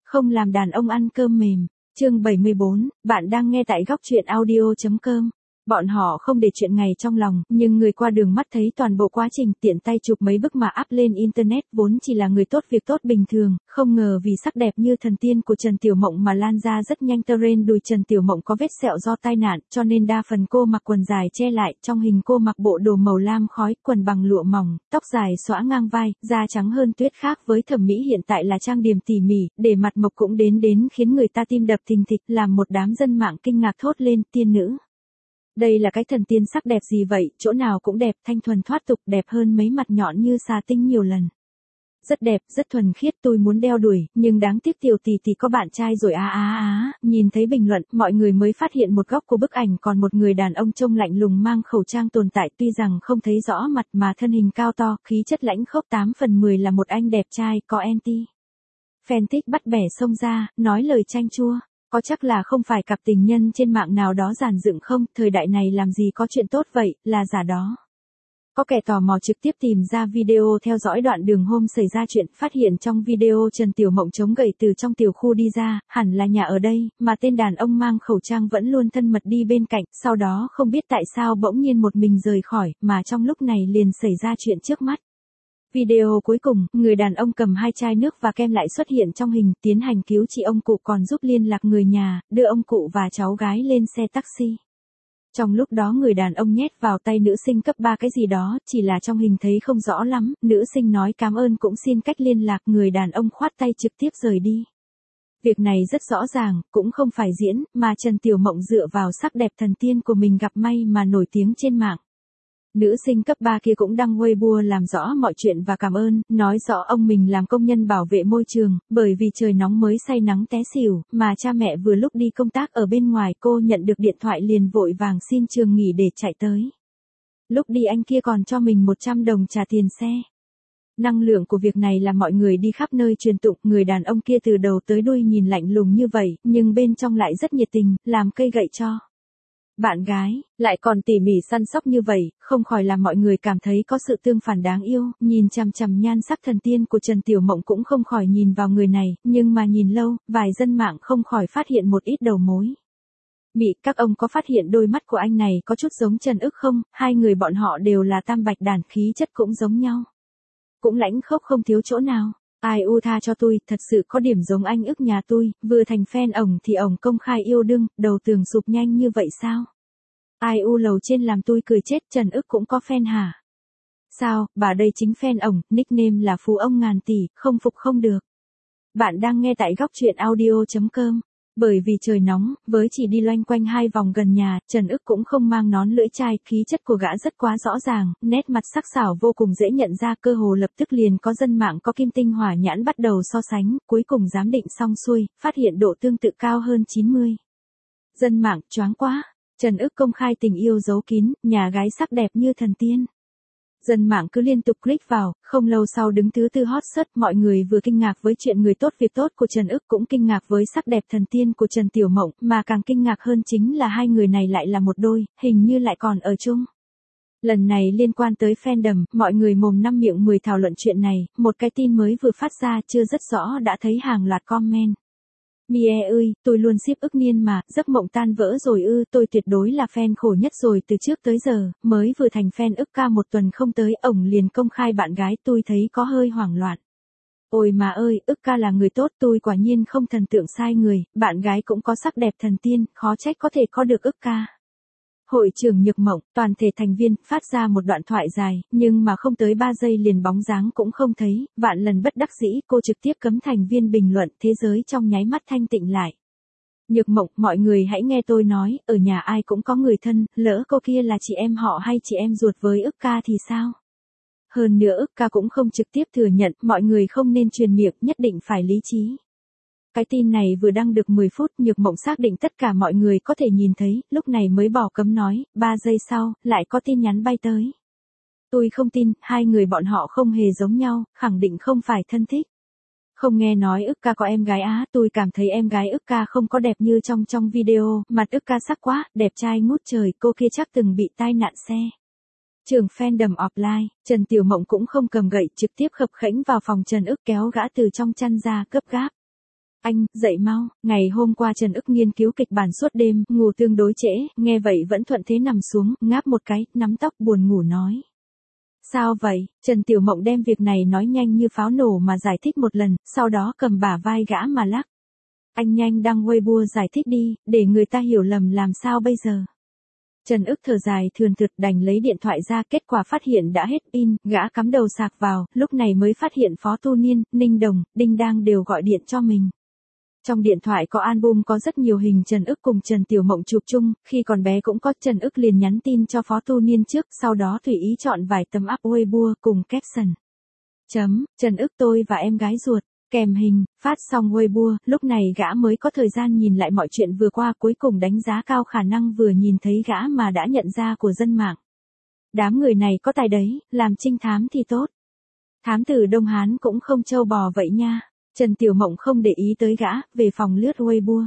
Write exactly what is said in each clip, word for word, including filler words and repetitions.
Không làm đàn ông ăn cơm mềm. Chương bảy mươi bốn, bạn đang nghe tại góc truyện audio.com. Bọn họ không để chuyện ngày trong lòng, nhưng người qua đường mắt thấy toàn bộ quá trình, tiện tay chụp mấy bức mà up lên internet, vốn chỉ là người tốt việc tốt bình thường, không ngờ vì sắc đẹp như thần tiên của Trần Tiểu Mộng mà lan ra rất nhanh. Terrain đùi Trần Tiểu Mộng có vết sẹo do tai nạn, cho nên đa phần cô mặc quần dài che lại, trong hình cô mặc bộ đồ màu lam khói, quần bằng lụa mỏng, tóc dài xõa ngang vai, da trắng hơn tuyết, khác với thẩm mỹ hiện tại là trang điểm tỉ mỉ, để mặt mộc cũng đến đến khiến người ta tim đập thình thịch, làm một đám dân mạng kinh ngạc thốt lên, tiên nữ. Đây là cái thần tiên sắc đẹp gì vậy, chỗ nào cũng đẹp, thanh thuần thoát tục, đẹp hơn mấy mặt nhọn như xà tinh nhiều lần. Rất đẹp, rất thuần khiết, tôi muốn đeo đuổi, nhưng đáng tiếc Tiểu tỷ tỷ có bạn trai rồi á á á. Nhìn thấy bình luận, mọi người mới phát hiện một góc của bức ảnh còn một người đàn ông trông lạnh lùng mang khẩu trang tồn tại, tuy rằng không thấy rõ mặt mà thân hình cao to, khí chất lãnh khốc, tám phần mười là một anh đẹp trai, có anti. Fan thích bắt bẻ xông ra, nói lời chanh chua. Có chắc là không phải cặp tình nhân trên mạng nào đó giàn dựng không, thời đại này làm gì có chuyện tốt vậy, là giả đó. Có kẻ tò mò trực tiếp tìm ra video theo dõi đoạn đường hôm xảy ra chuyện, phát hiện trong video Trần Tiểu Mộng chống gậy từ trong tiểu khu đi ra, hẳn là nhà ở đây, mà tên đàn ông mang khẩu trang vẫn luôn thân mật đi bên cạnh, sau đó không biết tại sao bỗng nhiên một mình rời khỏi, mà trong lúc này liền xảy ra chuyện trước mắt. Video cuối cùng, người đàn ông cầm hai chai nước và kem lại xuất hiện trong hình, tiến hành cứu trị ông cụ, còn giúp liên lạc người nhà, đưa ông cụ và cháu gái lên xe taxi. Trong lúc đó người đàn ông nhét vào tay nữ sinh cấp ba cái gì đó, chỉ là trong hình thấy không rõ lắm, nữ sinh nói cảm ơn cũng xin cách liên lạc, người đàn ông khoát tay trực tiếp rời đi. Việc này rất rõ ràng, cũng không phải diễn, mà Trần Tiểu Mộng dựa vào sắc đẹp thần tiên của mình gặp may mà nổi tiếng trên mạng. Nữ sinh cấp ba kia cũng đăng Weibo làm rõ mọi chuyện và cảm ơn, nói rõ ông mình làm công nhân bảo vệ môi trường, bởi vì trời nóng mới say nắng té xỉu, mà cha mẹ vừa lúc đi công tác ở bên ngoài, cô nhận được điện thoại liền vội vàng xin trường nghỉ để chạy tới. Lúc đi anh kia còn cho mình một trăm đồng trả tiền xe. Năng lượng của việc này là mọi người đi khắp nơi truyền tụng, người đàn ông kia từ đầu tới đuôi nhìn lạnh lùng như vậy, nhưng bên trong lại rất nhiệt tình, làm cây gậy cho bạn gái, lại còn tỉ mỉ săn sóc như vậy, không khỏi làm mọi người cảm thấy có sự tương phản đáng yêu, nhìn chằm chằm nhan sắc thần tiên của Trần Tiểu Mộng cũng không khỏi nhìn vào người này, nhưng mà nhìn lâu, vài dân mạng không khỏi phát hiện một ít đầu mối. Mị, các ông có phát hiện đôi mắt của anh này có chút giống Trần Ức không, hai người bọn họ đều là tam bạch đàn, khí chất cũng giống nhau. Cũng lãnh khốc không thiếu chỗ nào. Ai u tha cho tôi, thật sự có điểm giống anh Ức nhà tôi, vừa thành fan ổng thì ổng công khai yêu đương, đầu tường sụp nhanh như vậy sao? Ai u lầu trên làm tôi cười chết, Trần Ức cũng có fan hả? Sao, bà đây chính fan ổng, nickname là phú ông ngàn tỷ, không phục không được. Bạn đang nghe tại góc truyện audio.com. Bởi vì trời nóng, với chỉ đi loanh quanh hai vòng gần nhà, Trần Ức cũng không mang nón lưỡi chai, khí chất của gã rất quá rõ ràng, nét mặt sắc sảo vô cùng dễ nhận ra, cơ hồ lập tức liền có dân mạng có kim tinh hỏa nhãn bắt đầu so sánh, cuối cùng giám định xong xuôi, phát hiện độ tương tự cao hơn chín mươi. Dân mạng, choáng quá, Trần Ức công khai tình yêu giấu kín, nhà gái sắc đẹp như thần tiên. Dân mạng cứ liên tục click vào, không lâu sau đứng thứ tư hot search, mọi người vừa kinh ngạc với chuyện người tốt việc tốt của Trần Ức, cũng kinh ngạc với sắc đẹp thần tiên của Trần Tiểu Mộng, mà càng kinh ngạc hơn chính là hai người này lại là một đôi, hình như lại còn ở chung. Lần này liên quan tới fandom, mọi người mồm năm miệng mười thảo luận chuyện này, một cái tin mới vừa phát ra chưa rất rõ đã thấy hàng loạt comment. Mie ơi, tôi luôn ship Ức Niên mà, giấc mộng tan vỡ rồi ư, tôi tuyệt đối là fan khổ nhất rồi từ trước tới giờ, mới vừa thành fan Ức ca một tuần không tới, ổng liền công khai bạn gái, tôi thấy có hơi hoảng loạn. Ôi mà ơi, Ức ca là người tốt, tôi quả nhiên không thần tượng sai người, bạn gái cũng có sắc đẹp thần tiên, khó trách có thể có được Ức ca. Hội trưởng Nhược Mộng, toàn thể thành viên, phát ra một đoạn thoại dài, nhưng mà không tới ba giây liền bóng dáng cũng không thấy, vạn lần bất đắc dĩ, cô trực tiếp cấm thành viên bình luận, thế giới trong nháy mắt thanh tịnh lại. Nhược Mộng, mọi người hãy nghe tôi nói, ở nhà ai cũng có người thân, lỡ cô kia là chị em họ hay chị em ruột với Ức ca thì sao? Hơn nữa Ức ca cũng không trực tiếp thừa nhận, mọi người không nên truyền miệng, nhất định phải lý trí. Cái tin này vừa đăng được mười phút, Nhược Mộng xác định tất cả mọi người có thể nhìn thấy, lúc này mới bỏ cấm nói, ba giây sau, lại có tin nhắn bay tới. Tôi không tin, hai người bọn họ không hề giống nhau, khẳng định không phải thân thích. Không nghe nói Ức ca có em gái á, tôi cảm thấy em gái Ức ca không có đẹp như trong trong video, mặt Ức ca sắc quá, đẹp trai ngút trời, cô kia chắc từng bị tai nạn xe. Trường fandom offline, Trần Tiểu Mộng cũng không cầm gậy, trực tiếp khập khẽnh vào phòng Trần Ức kéo gã từ trong chăn ra, gấp gáp. Anh, dậy mau, ngày hôm qua Trần Ức nghiên cứu kịch bản suốt đêm, ngủ tương đối trễ, nghe vậy vẫn thuận thế nằm xuống, ngáp một cái, nắm tóc buồn ngủ nói. Sao vậy? Trần Tiểu Mộng đem việc này nói nhanh như pháo nổ mà giải thích một lần, sau đó cầm bả vai gã mà lắc. Anh nhanh đăng Weibo giải thích đi, để người ta hiểu lầm làm sao bây giờ. Trần Ức thở dài thườn thượt đành lấy điện thoại ra, kết quả phát hiện đã hết pin, gã cắm đầu sạc vào, lúc này mới phát hiện Phó Tu Niên, Ninh Đồng, Đinh Đang đều gọi điện cho mình. Trong điện thoại có album có rất nhiều hình Trần Ức cùng Trần Tiểu Mộng chụp chung, khi còn bé cũng có. Trần Ức liền nhắn tin cho Phó Tu Niên trước, sau đó tùy ý chọn vài tấm up Weibo cùng caption. Chấm, Trần Ức tôi và em gái ruột, kèm hình, phát xong Weibo, lúc này gã mới có thời gian nhìn lại mọi chuyện vừa qua, cuối cùng đánh giá cao khả năng vừa nhìn thấy gã mà đã nhận ra của dân mạng. Đám người này có tài đấy, làm trinh thám thì tốt. Thám tử Đông Hán cũng không trâu bò vậy nha. Trần Tiểu Mộng không để ý tới gã, về phòng lướt Weibo.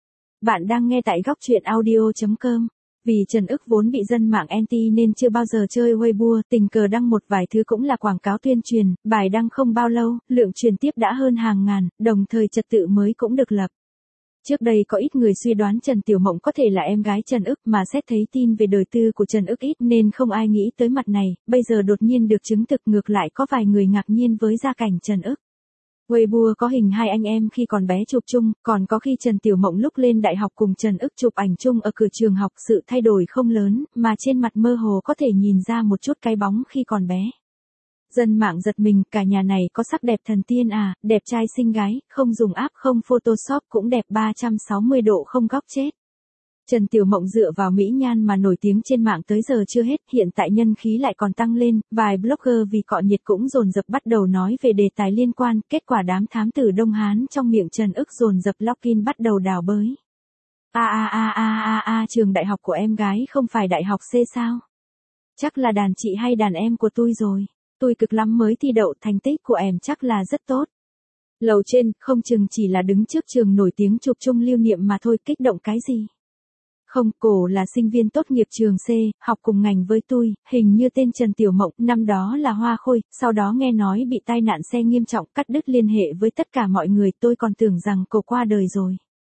Bạn đang nghe tại góc truyện audio chấm com. Vì Trần Ức vốn bị dân mạng anti nên chưa bao giờ chơi Weibo, tình cờ đăng một vài thứ cũng là quảng cáo tuyên truyền, bài đăng không bao lâu, lượng truyền tiếp đã hơn hàng ngàn, đồng thời trật tự mới cũng được lập. Trước đây có ít người suy đoán Trần Tiểu Mộng có thể là em gái Trần Ức, mà xét thấy tin về đời tư của Trần Ức ít nên không ai nghĩ tới mặt này, bây giờ đột nhiên được chứng thực, ngược lại có vài người ngạc nhiên với gia cảnh Trần Ức. Weibo có hình hai anh em khi còn bé chụp chung, còn có khi Trần Tiểu Mộng lúc lên đại học cùng Trần Ức chụp ảnh chung ở cửa trường học, sự thay đổi không lớn, mà trên mặt mơ hồ có thể nhìn ra một chút cái bóng khi còn bé. Dân mạng giật mình, cả nhà này có sắc đẹp thần tiên à, đẹp trai xinh gái, không dùng app không Photoshop cũng đẹp ba trăm sáu mươi độ không góc chết. Trần Tiểu Mộng dựa vào mỹ nhan mà nổi tiếng trên mạng tới giờ chưa hết, hiện tại nhân khí lại còn tăng lên, vài blogger vì cọ nhiệt cũng dồn dập bắt đầu nói về đề tài liên quan, kết quả đám thám tử Đông Hán trong miệng Trần Ức dồn dập login bắt đầu đào bới. A a a a a a trường đại học của em gái không phải đại học C sao? Chắc là đàn chị hay đàn em của tôi rồi. Tôi cực lắm mới thi đậu, thành tích của em chắc là rất tốt. Lầu trên, không chừng chỉ là đứng trước trường nổi tiếng chụp chung lưu niệm mà thôi, kích động cái gì? Không, cổ là sinh viên tốt nghiệp trường C, học cùng ngành với tôi, hình như tên Trần Tiểu Mộng, năm đó là hoa khôi, sau đó nghe nói bị tai nạn xe nghiêm trọng, cắt đứt liên hệ với tất cả mọi người, tôi còn tưởng rằng cô qua đời rồi.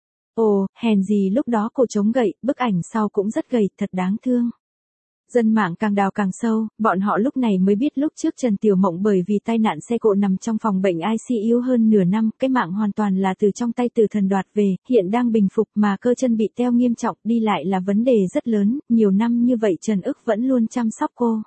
Ồ, hèn gì lúc đó cô chống gậy, bức ảnh sau cũng rất gầy, thật đáng thương. Dân mạng càng đào càng sâu, bọn họ lúc này mới biết lúc trước Trần Tiểu Mộng bởi vì tai nạn xe cộ nằm trong phòng bệnh I C U hơn nửa năm, cái mạng hoàn toàn là từ trong tay tử thần đoạt về, hiện đang bình phục mà cơ chân bị teo nghiêm trọng, đi lại là vấn đề rất lớn, nhiều năm như vậy Trần Ức vẫn luôn chăm sóc cô.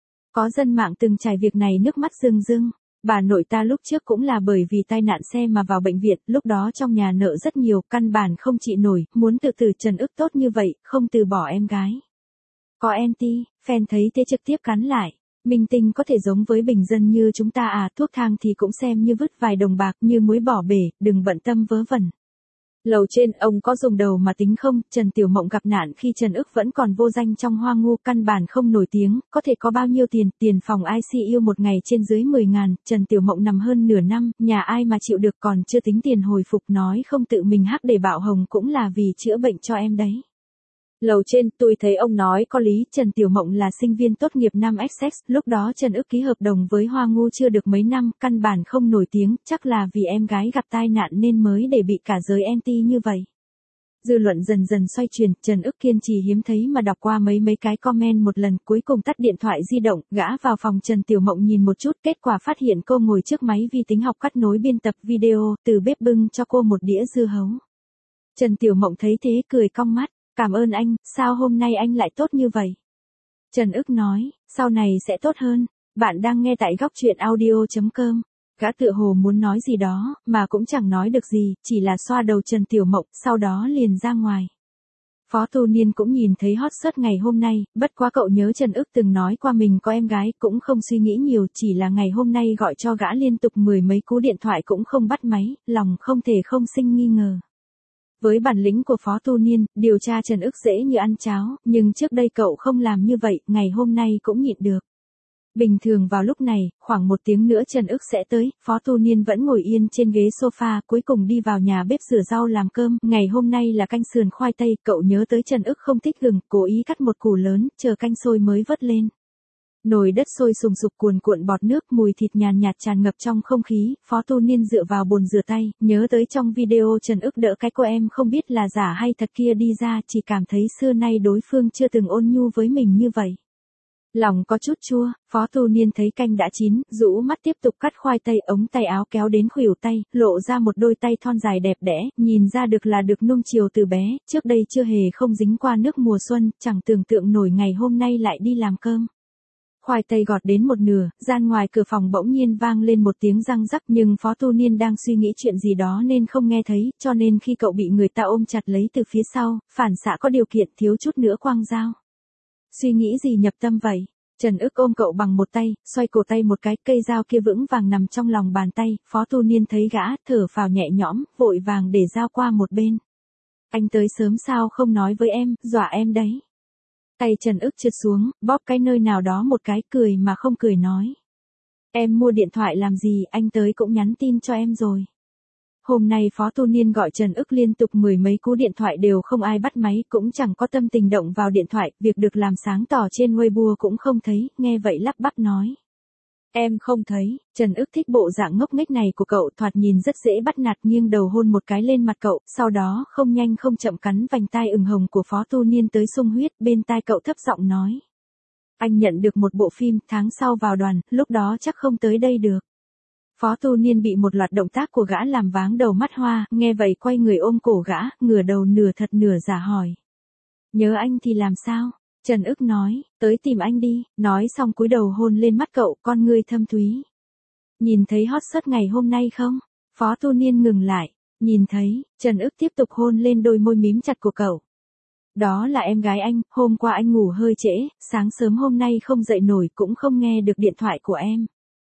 Có dân mạng từng trải việc này nước mắt rưng rưng. Bà nội ta lúc trước cũng là bởi vì tai nạn xe mà vào bệnh viện, lúc đó trong nhà nợ rất nhiều, căn bản không trị nổi, muốn tự tử. Trần Ức tốt như vậy, không từ bỏ em gái. Có anti, fan thấy thế trực tiếp cắn lại. Minh tinh có thể giống với bình dân như chúng ta à, thuốc thang thì cũng xem như vứt vài đồng bạc, như muối bỏ bể, đừng bận tâm vớ vẩn. Lầu trên, ông có dùng đầu mà tính không? Trần Tiểu Mộng gặp nạn khi Trần Ức vẫn còn vô danh trong hoa ngu, căn bản không nổi tiếng, có thể có bao nhiêu tiền, tiền phòng I C U một ngày trên dưới mười ngàn, Trần Tiểu Mộng nằm hơn nửa năm, nhà ai mà chịu được, còn chưa tính tiền hồi phục, nói không tự mình hắc để bạo hồng cũng là vì chữa bệnh cho em đấy. Lầu trên, tôi thấy ông nói có lý, Trần Tiểu Mộng là sinh viên tốt nghiệp năm X X, lúc đó Trần Ức ký hợp đồng với Hoa Ngu chưa được mấy năm, căn bản không nổi tiếng, chắc là vì em gái gặp tai nạn nên mới để bị cả giới anti như vậy. Dư luận dần dần xoay chuyển, Trần Ức kiên trì hiếm thấy mà đọc qua mấy mấy cái comment một lần, cuối cùng tắt điện thoại di động, gã vào phòng Trần Tiểu Mộng nhìn một chút, kết quả phát hiện cô ngồi trước máy vi tính học cắt nối biên tập video, từ bếp bưng cho cô một đĩa dưa hấu. Trần Tiểu Mộng thấy thế cười cong mắt. Cảm ơn anh, sao hôm nay anh lại tốt như vậy? Trần Ức nói, sau này sẽ tốt hơn. Bạn đang nghe tại góc truyện audio chấm com. Gã tựa hồ muốn nói gì đó, mà cũng chẳng nói được gì, chỉ là xoa đầu Trần Tiểu Mộng, sau đó liền ra ngoài. Phó Tu Niên cũng nhìn thấy hot search ngày hôm nay, bất quá cậu nhớ Trần Ức từng nói qua mình có em gái, cũng không suy nghĩ nhiều, chỉ là ngày hôm nay gọi cho gã liên tục mười mấy cú điện thoại cũng không bắt máy, lòng không thể không sinh nghi ngờ. Với bản lĩnh của Phó Tu Niên, điều tra Trần Ức dễ như ăn cháo, nhưng trước đây cậu không làm như vậy, ngày hôm nay cũng nhịn được. Bình thường vào lúc này, khoảng một tiếng nữa Trần Ức sẽ tới, Phó Tu Niên vẫn ngồi yên trên ghế sofa, cuối cùng đi vào nhà bếp rửa rau làm cơm, ngày hôm nay là canh sườn khoai tây, cậu nhớ tới Trần Ức không thích gừng, cố ý cắt một củ lớn, chờ canh sôi mới vớt lên. Nồi đất sôi sùng sục cuồn cuộn bọt nước, mùi thịt nhàn nhạt tràn ngập trong không khí, Phó Tu Niên dựa vào bồn rửa tay, nhớ tới trong video Trần Ức đỡ cái cô em không biết là giả hay thật kia đi ra, chỉ cảm thấy xưa nay đối phương chưa từng ôn nhu với mình như vậy. Lòng có chút chua, Phó Tu Niên thấy canh đã chín, rũ mắt tiếp tục cắt khoai tây, ống tay áo kéo đến khuỷu tay, lộ ra một đôi tay thon dài đẹp đẽ, nhìn ra được là được nuông chiều từ bé, trước đây chưa hề không dính qua nước mùa xuân, chẳng tưởng tượng nổi ngày hôm nay lại đi làm cơm. Khoai tây gọt đến một nửa, gian ngoài cửa phòng bỗng nhiên vang lên một tiếng răng rắc, nhưng Phó Tu Niên đang suy nghĩ chuyện gì đó nên không nghe thấy, cho nên khi cậu bị người ta ôm chặt lấy từ phía sau, phản xạ có điều kiện thiếu chút nữa quăng dao. Suy nghĩ gì nhập tâm vậy? Trần Ức ôm cậu bằng một tay, xoay cổ tay một cái, cây dao kia vững vàng nằm trong lòng bàn tay, Phó Tu Niên thấy gã, thở phào nhẹ nhõm, vội vàng để dao qua một bên. Anh tới sớm sao không nói với em, dọa em đấy. Tay Trần Ức trượt xuống, bóp cái nơi nào đó một cái, cười mà không cười nói. Em mua điện thoại làm gì, anh tới cũng nhắn tin cho em rồi. Hôm nay Phó Tu Niên gọi Trần Ức liên tục mười mấy cú điện thoại đều không ai bắt máy, cũng chẳng có tâm tình động vào điện thoại, việc được làm sáng tỏ trên Weibo cũng không thấy, nghe vậy lắp bắp nói. Em không thấy. Trần Ức thích bộ dạng ngốc nghếch này của cậu, thoạt nhìn rất dễ bắt nạt, nghiêng đầu hôn một cái lên mặt cậu, sau đó không nhanh không chậm cắn vành tai ửng hồng của Phó Tu Niên tới sung huyết, bên tai cậu thấp giọng nói. Anh nhận được một bộ phim, tháng sau vào đoàn, lúc đó chắc không tới đây được. Phó Tu Niên bị một loạt động tác của gã làm váng đầu mắt hoa, nghe vậy quay người ôm cổ gã, ngửa đầu nửa thật nửa giả hỏi. Nhớ anh thì làm sao? Trần Ức nói, tới tìm anh đi, nói xong cúi đầu hôn lên mắt cậu, con ngươi thâm thúy. Nhìn thấy hot search ngày hôm nay không? Phó Tu Niên ngừng lại, nhìn thấy, Trần Ức tiếp tục hôn lên đôi môi mím chặt của cậu. Đó là em gái anh, hôm qua anh ngủ hơi trễ, sáng sớm hôm nay không dậy nổi cũng không nghe được điện thoại của em.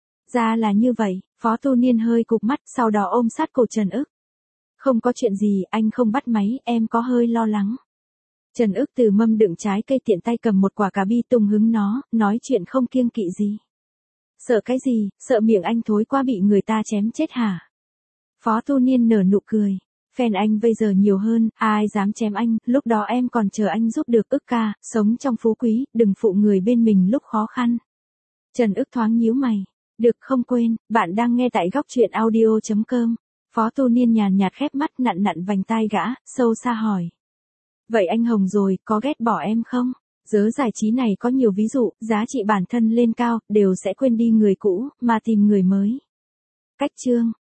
Ra là như vậy, Phó Tu Niên hơi cụp mắt, sau đó ôm sát cổ Trần Ức. Không có chuyện gì, anh không bắt máy, em có hơi lo lắng. Trần Ức từ mâm đựng trái cây tiện tay cầm một quả cà bi tung hứng nó, nói chuyện không kiêng kỵ gì. Sợ cái gì, sợ miệng anh thối quá bị người ta chém chết hả? Phó Tu Niên nở nụ cười. Fan anh bây giờ nhiều hơn, ai dám chém anh, lúc đó em còn chờ anh giúp được. Ức ca, sống trong phú quý, đừng phụ người bên mình lúc khó khăn. Trần Ức thoáng nhíu mày. Được, không quên, bạn đang nghe tại góc truyện audio chấm com. Phó Tu Niên nhàn nhạt khép mắt, nặn nặn vành tai gã, sâu xa hỏi. Vậy anh Hồng rồi, có ghét bỏ em không? Giới giải trí này có nhiều ví dụ, giá trị bản thân lên cao, đều sẽ quên đi người cũ, mà tìm người mới. Cách chương